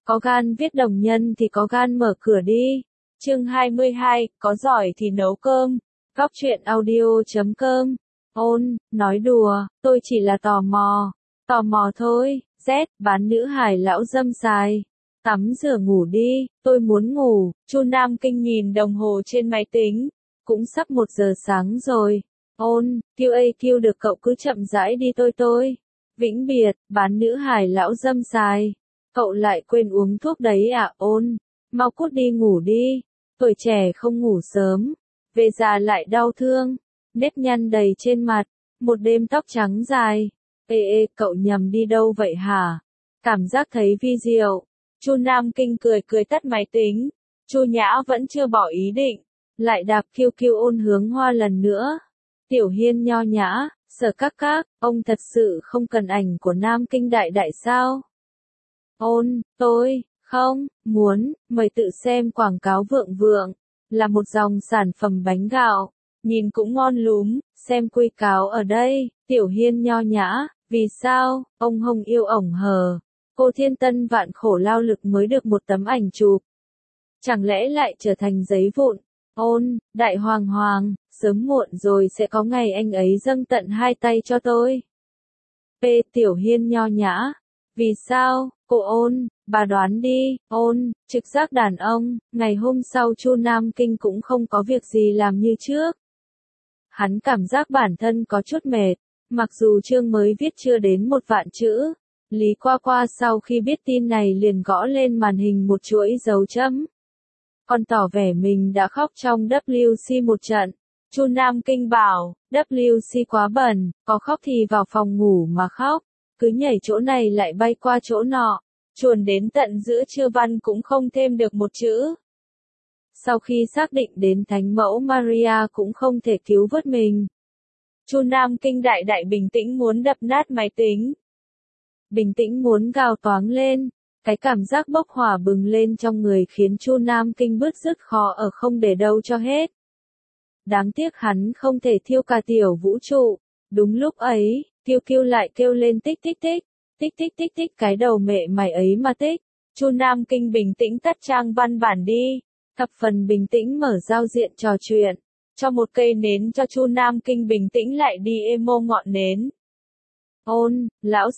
Có gan viết đồng nhân thì có gan mở cửa đi. Chương 22, có giỏi thì nấu cơm. Góc truyện audio.com. Ôn, nói đùa, tôi chỉ là tò mò thôi. Z, bán nữ hải lão dâm xài. Tắm rửa ngủ đi, tôi muốn ngủ. Chu Nam Kinh nhìn đồng hồ trên máy tính. Cũng sắp 1 giờ sáng rồi. Ôn, kêu được cậu cứ chậm rãi đi tôi. Vĩnh biệt, bán nữ hải lão dâm xài. Cậu lại quên uống thuốc đấy à? Ôn, mau cút đi ngủ đi. Tuổi trẻ không ngủ sớm, về già lại đau thương, nếp nhăn đầy trên mặt, một đêm tóc trắng dài. Ê, cậu nhầm đi đâu vậy hả? Cảm giác thấy vi diệu. Chu Nam Kinh cười tắt máy tính. Chu Nhã vẫn chưa bỏ ý định, lại đạp kêu Ôn hướng hoa lần nữa. Tiểu Hiên nho nhã, Sở các, ông thật sự không cần ảnh của Nam Kinh đại sao? Ôn, tôi không muốn, mời tự xem quảng cáo vượng, là một dòng sản phẩm bánh gạo, nhìn cũng ngon lúm, xem quy cáo ở đây. Tiểu Hiên nho nhã, vì sao, ông Hồng yêu ổng hờ, cô thiên tân vạn khổ lao lực mới được một tấm ảnh chụp. Chẳng lẽ lại trở thành giấy vụn? Ôn, đại hoàng, sớm muộn rồi sẽ có ngày anh ấy dâng tận 2 tay cho tôi. Tiểu Hiên nho nhã, vì sao, cô Ôn, bà đoán đi. Ôn, trực giác đàn ông. Ngày hôm sau Chu Nam Kinh cũng không có việc gì làm như trước. Hắn cảm giác bản thân có chút mệt, mặc dù chương mới viết chưa đến 1 vạn chữ. Lý Qua sau khi biết tin này liền gõ lên màn hình một chuỗi dấu chấm. Còn tỏ vẻ mình đã khóc trong WC một trận. Chu Nam Kinh bảo, WC quá bẩn, có khóc thì vào phòng ngủ mà khóc. Cứ nhảy chỗ này lại bay qua chỗ nọ, chuồn đến tận giữa trưa văn cũng không thêm được một chữ. Sau khi xác định đến Thánh mẫu Maria cũng không thể cứu vớt mình. Chu Nam Kinh đại bình tĩnh muốn đập nát máy tính. Bình tĩnh muốn gào toáng lên, cái cảm giác bốc hỏa bừng lên trong người khiến Chu Nam Kinh bứt rứt khó ở không để đâu cho hết. Đáng tiếc hắn không thể thiêu cả tiểu vũ trụ. Đúng lúc ấy, kêu lại kêu lên tích, cái đầu mẹ mày ấy mà tích. Chu Nam Kinh bình tĩnh tắt trang văn bản đi, thập phần bình tĩnh mở giao diện trò chuyện, cho một cây nến cho Chu Nam Kinh bình tĩnh lại đi emo ngọn nến. Ôn, lão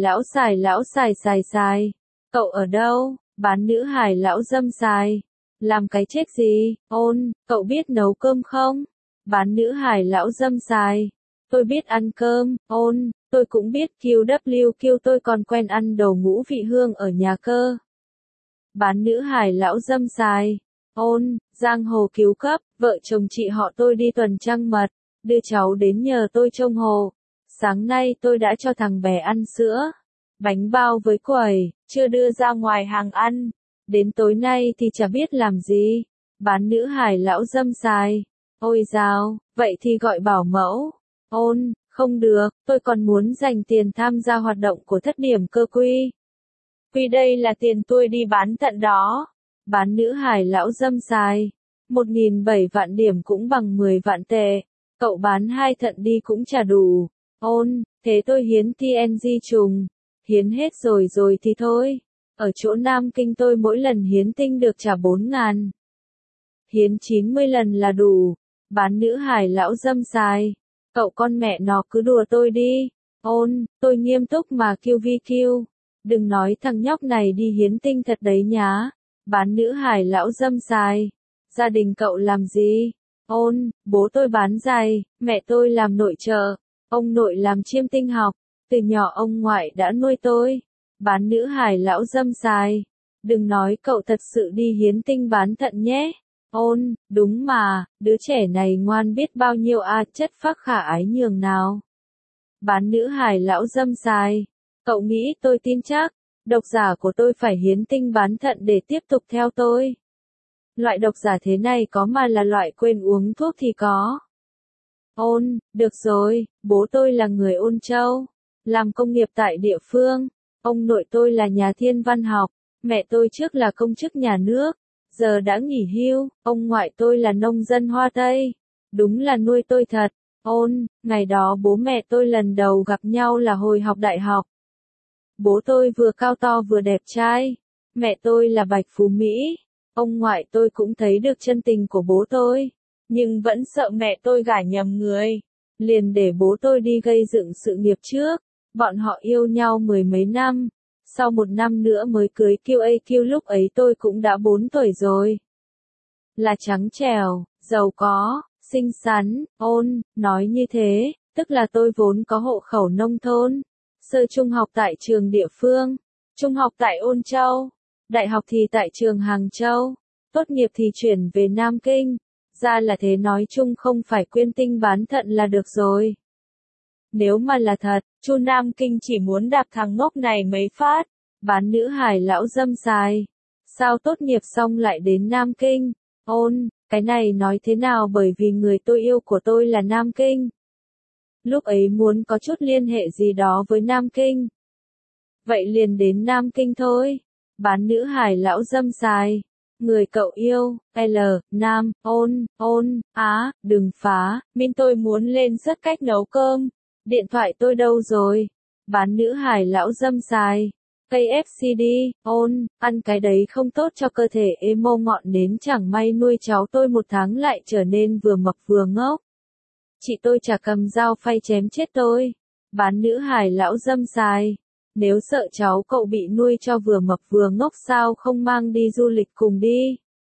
xài, cậu ở đâu? Bán nữ hải lão dâm xài. Làm cái chết gì? Ôn, cậu biết nấu cơm không? Bán nữ hải lão dâm xài. Tôi biết ăn cơm. Ôn, tôi cũng biết kêu tôi còn quen ăn đồ ngũ vị hương ở nhà cơ. Bán nữ hải lão dâm xài. Ôn, giang hồ cứu cấp, vợ chồng chị họ tôi đi tuần trăng mật, đưa cháu đến nhờ tôi trông hồ. Sáng nay tôi đã cho thằng bé ăn sữa, bánh bao với quẩy, chưa đưa ra ngoài hàng ăn. Đến tối nay thì chả biết làm gì. Bán nữ hải lão dâm xài. Ôi dào, vậy thì gọi bảo mẫu. Ôn, không được, tôi còn muốn dành tiền tham gia hoạt động của thất điểm cơ quy. Quy đây là tiền tôi đi bán thận đó. Bán nữ hải lão dâm xài. 1.700 vạn điểm cũng bằng 10 vạn tệ. Cậu bán 2 thận đi cũng chả đủ. Ôn, thế tôi hiến TNG trùng. Hiến hết rồi thì thôi. Ở chỗ Nam Kinh tôi mỗi lần hiến tinh được trả 4.000. Hiến 90 lần là đủ. Bán nữ hải lão dâm xài. Cậu con mẹ nó cứ đùa tôi đi. Ôn, tôi nghiêm túc mà kêu. Đừng nói thằng nhóc này đi hiến tinh thật đấy nhá. Bán nữ hải lão dâm xài. Gia đình cậu làm gì? Ôn, bố tôi bán giày, mẹ tôi làm nội trợ, ông nội làm chiêm tinh học. Từ nhỏ ông ngoại đã nuôi tôi. Bán nữ hải lão dâm xài. Đừng nói cậu thật sự đi hiến tinh bán thận nhé. Ôn, đúng mà, đứa trẻ này ngoan biết bao nhiêu chất phác khả ái nhường nào. Bán nữ hải lão dâm xài. Cậu nghĩ tôi tin chắc, độc giả của tôi phải hiến tinh bán thận để tiếp tục theo tôi. Loại độc giả thế này có mà là loại quên uống thuốc thì có. Ôn, được rồi, bố tôi là người Ôn Châu, làm công nghiệp tại địa phương. Ông nội tôi là nhà thiên văn học, mẹ tôi trước là công chức nhà nước, giờ đã nghỉ hưu. Ông ngoại tôi là nông dân Hoa Tây, đúng là nuôi tôi thật. Ôn, ngày đó bố mẹ tôi lần đầu gặp nhau là hồi học đại học. Bố tôi vừa cao to vừa đẹp trai, Mẹ tôi là Bạch Phú Mỹ. Ông ngoại tôi cũng thấy được chân tình của bố tôi. Nhưng vẫn sợ mẹ tôi gả nhầm người. Liền để bố tôi đi gây dựng sự nghiệp trước. Bọn họ yêu nhau mười mấy năm. Sau một năm nữa mới cưới QAQ, lúc ấy tôi cũng đã 4 tuổi rồi. Là trắng trẻo, giàu có, xinh xắn, nói như thế, tức là tôi vốn có hộ khẩu nông thôn. Sơ trung học tại trường địa phương, trung học tại Ôn Châu, đại học thì tại trường Hàng Châu, tốt nghiệp thì chuyển về Nam Kinh. Ra là thế, nói chung không phải quyên tinh bán thận là được rồi. Nếu mà là thật, Chu Nam Kinh chỉ muốn đạp thằng ngốc này mấy phát, bán nữ hài lão dâm xài. Sao tốt nghiệp xong lại đến Nam Kinh? Cái này nói thế nào, bởi vì người tôi yêu của tôi là Nam Kinh. Lúc ấy muốn có chút liên hệ gì đó với Nam Kinh. Vậy liền đến Nam Kinh thôi. Bán nữ hài lão dâm xài. Người cậu yêu, Nam, đừng phá, min tôi muốn lên rất cách nấu cơm. Điện thoại tôi đâu rồi? Bán nữ hài lão dâm xài. KFC đi, ăn cái đấy không tốt cho cơ thể, emo ngọn nến, chẳng may nuôi cháu tôi 1 tháng lại trở nên vừa mập vừa ngốc. Chị tôi chả cầm dao phay chém chết tôi. Bán nữ hài lão dâm xài. Nếu sợ cháu cậu bị nuôi cho vừa mập vừa ngốc sao không mang đi du lịch cùng đi?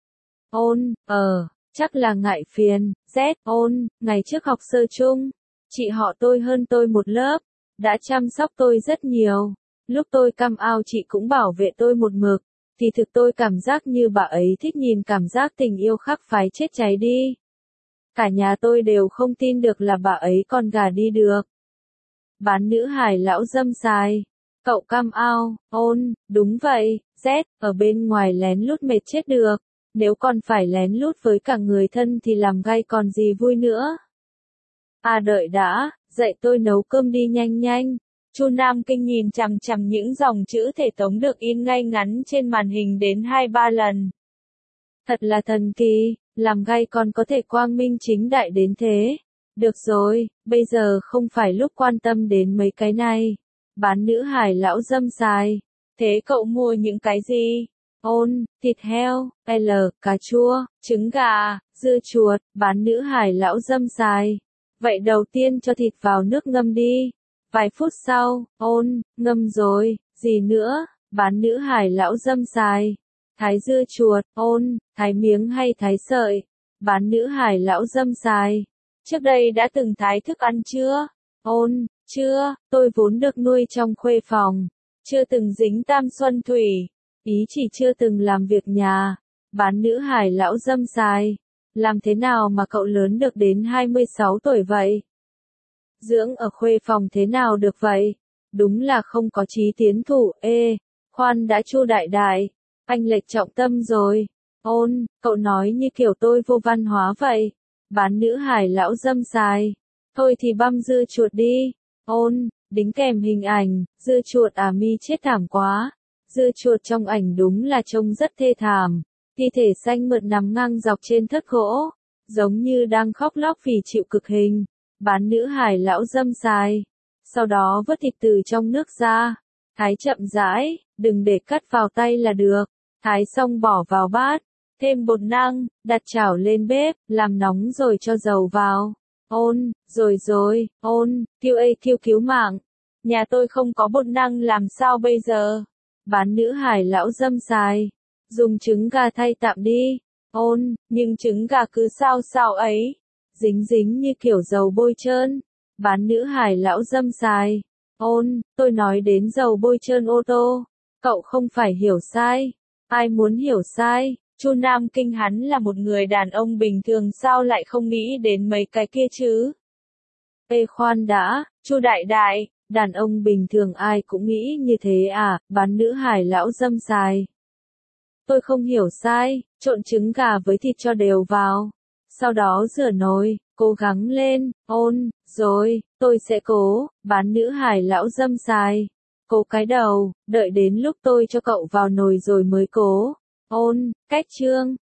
Chắc là ngại phiền. Ngày trước học sơ chung, chị họ tôi hơn tôi 1 lớp, đã chăm sóc tôi rất nhiều. Lúc tôi cam ao chị cũng bảo vệ tôi một mực, thì thực tôi cảm giác như bà ấy thích nhìn cảm giác tình yêu khắc phái chết cháy đi. Cả nhà tôi đều không tin được là bà ấy còn gả đi được. Bán nữ hài lão dâm xài. Cậu cam ao, đúng vậy, ở bên ngoài lén lút mệt chết được. Nếu còn phải lén lút với cả người thân thì làm gay còn gì vui nữa. Đợi đã, dạy tôi nấu cơm đi nhanh nhanh. Chu Nam Kinh nhìn chằm chằm những dòng chữ thể tống được in ngay ngắn trên màn hình đến 2-3 lần. Thật là thần kỳ, làm gay còn có thể quang minh chính đại đến thế. Được rồi, bây giờ không phải lúc quan tâm đến mấy cái này. Bán nữ hài lão dâm xài. Thế cậu mua những cái gì? Thịt heo, cà chua, trứng gà, dưa chuột. Bán nữ hài lão dâm xài. Vậy đầu tiên cho thịt vào nước ngâm đi. Vài phút sau, ngâm rồi, gì nữa? Bán nữ hài lão dâm xài. Thái dưa chuột, thái miếng hay thái sợi? Bán nữ hài lão dâm xài. Trước đây đã từng thái thức ăn chưa? Chưa, tôi vốn được nuôi trong khuê phòng. Chưa từng dính tam xuân thủy. Ý chỉ chưa từng làm việc nhà. Bán nữ hài lão dâm xài. Làm thế nào mà cậu lớn được đến 26 tuổi vậy? Dưỡng ở khuê phòng thế nào được vậy? Đúng là không có chí tiến thủ. Khoan đã, Chu đại đại, anh lệch trọng tâm rồi. Cậu nói như kiểu tôi vô văn hóa vậy. Bán nữ hài lão dâm xài. Thôi thì băm dưa chuột đi. Đính kèm hình ảnh, dưa chuột mi chết thảm quá. Dưa chuột trong ảnh đúng là trông rất thê thảm. Thi thể xanh mượt nằm ngang dọc trên thớt gỗ, giống như đang khóc lóc vì chịu cực hình. Bán nữ hài lão dâm xài. Sau đó vớt thịt từ trong nước ra. Thái chậm rãi, đừng để cắt vào tay là được. Thái xong bỏ vào bát. Thêm bột năng, đặt chảo lên bếp, làm nóng rồi cho dầu vào. Rồi, QAQ cứu mạng. Nhà tôi không có bột năng làm sao bây giờ? Bán nữ hài lão dâm xài. Dùng trứng gà thay tạm đi. Nhưng trứng gà cứ sao sao ấy. Dính như kiểu dầu bôi trơn. Bán nữ hài lão dâm xài. Tôi nói đến dầu bôi trơn ô tô. Cậu không phải hiểu sai. Ai muốn hiểu sai? Chu Nam Kinh hắn là một người đàn ông bình thường sao lại không nghĩ đến mấy cái kia chứ? Khoan đã, Chu đại đại, đàn ông bình thường ai cũng nghĩ như thế à? Bán nữ hài lão dâm xài. Tôi không hiểu sai, trộn trứng gà với thịt cho đều vào. Sau đó rửa nồi, cố gắng lên. Rồi, tôi sẽ cố. Bán nữ hài lão dâm xài. Cố cái đầu, đợi đến lúc tôi cho cậu vào nồi rồi mới cố. Cách chương